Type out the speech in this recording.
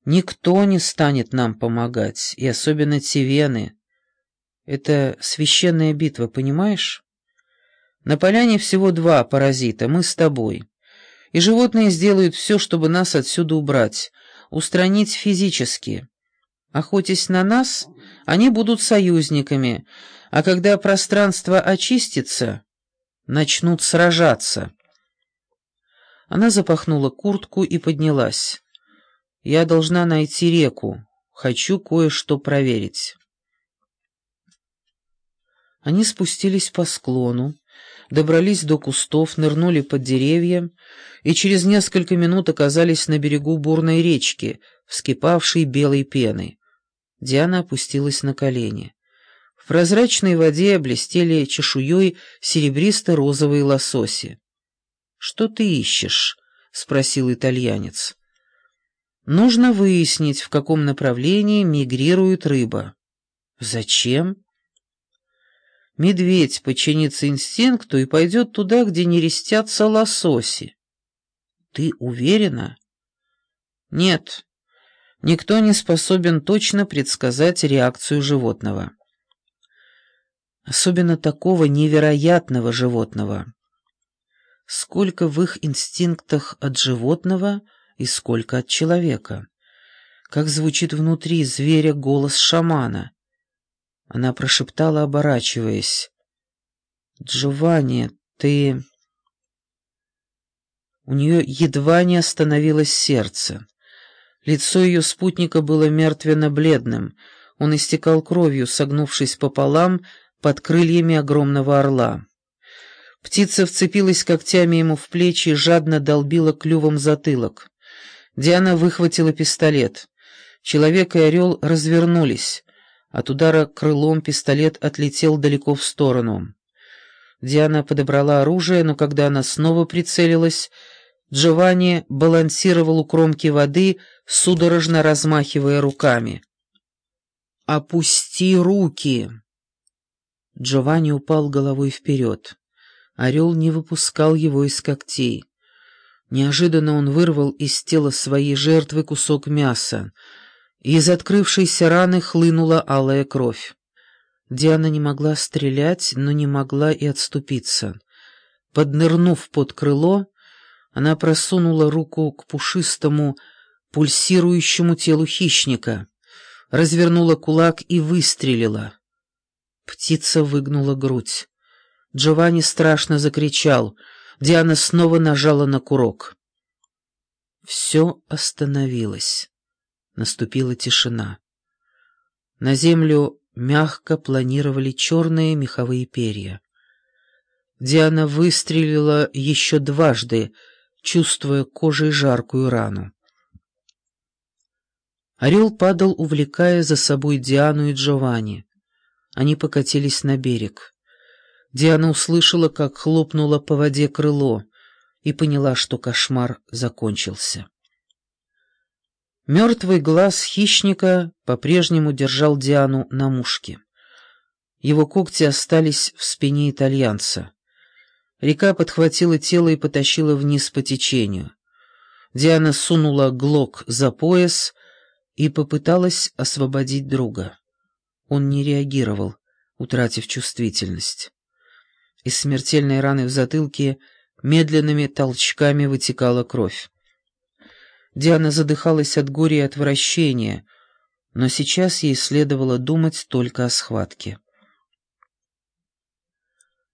Никто не станет нам помогать, и особенно Тивены. Это священная битва, понимаешь? На поляне всего два паразита, мы с тобой. И животные сделают все, чтобы нас отсюда убрать, устранить физически. Охотясь на нас, они будут союзниками, а когда пространство очистится, начнут сражаться. Она запахнула куртку и поднялась. «Я должна найти реку. Хочу кое-что проверить». Они спустились по склону, добрались до кустов, нырнули под деревья и через несколько минут оказались на берегу бурной речки, вскипавшей белой пеной. Диана опустилась на колени. В прозрачной воде блестели чешуей серебристо-розовые лососи. «Что ты ищешь?» — спросил итальянец. «Нужно выяснить, в каком направлении мигрирует рыба». «Зачем?» «Медведь подчинится инстинкту и пойдет туда, где нерестятся лососи». «Ты уверена?» «Нет, никто не способен точно предсказать реакцию животного. Особенно такого невероятного животного. Сколько в их инстинктах от животного и сколько от человека. Как звучит внутри зверя голос шамана». Она прошептала, оборачиваясь. «Джованни, ты...» У нее едва не остановилось сердце. Лицо ее спутника было мертвенно-бледным. Он истекал кровью, согнувшись пополам под крыльями огромного орла. Птица вцепилась когтями ему в плечи и жадно долбила клювом затылок. Диана выхватила пистолет. Человек и орел развернулись. От удара крылом пистолет отлетел далеко в сторону. Диана подобрала оружие, но когда она снова прицелилась, Джованни балансировал у кромки воды, судорожно размахивая руками. «Опусти руки!» Джованни упал головой вперед. Орел не выпускал его из когтей. Неожиданно он вырвал из тела своей жертвы кусок мяса. Из открывшейся раны хлынула алая кровь. Диана не могла стрелять, но не могла и отступиться. Поднырнув под крыло, она просунула руку к пушистому, пульсирующему телу хищника, развернула кулак и выстрелила. Птица выгнула грудь. Джованни страшно закричал. Диана снова нажала на курок. Все остановилось. Наступила тишина. На землю мягко планировали черные меховые перья. Диана выстрелила еще дважды, чувствуя кожей жаркую рану. Орел падал, увлекая за собой Диану и Джованни. Они покатились на берег. Диана услышала, как хлопнуло по воде крыло, и поняла, что кошмар закончился. Мертвый глаз хищника по-прежнему держал Диану на мушке. Его когти остались в спине итальянца. Река подхватила тело и потащила вниз по течению. Диана сунула глок за пояс и попыталась освободить друга. Он не реагировал, утратив чувствительность. Из смертельной раны в затылке медленными толчками вытекала кровь. Диана задыхалась от горя и отвращения, но сейчас ей следовало думать только о схватке.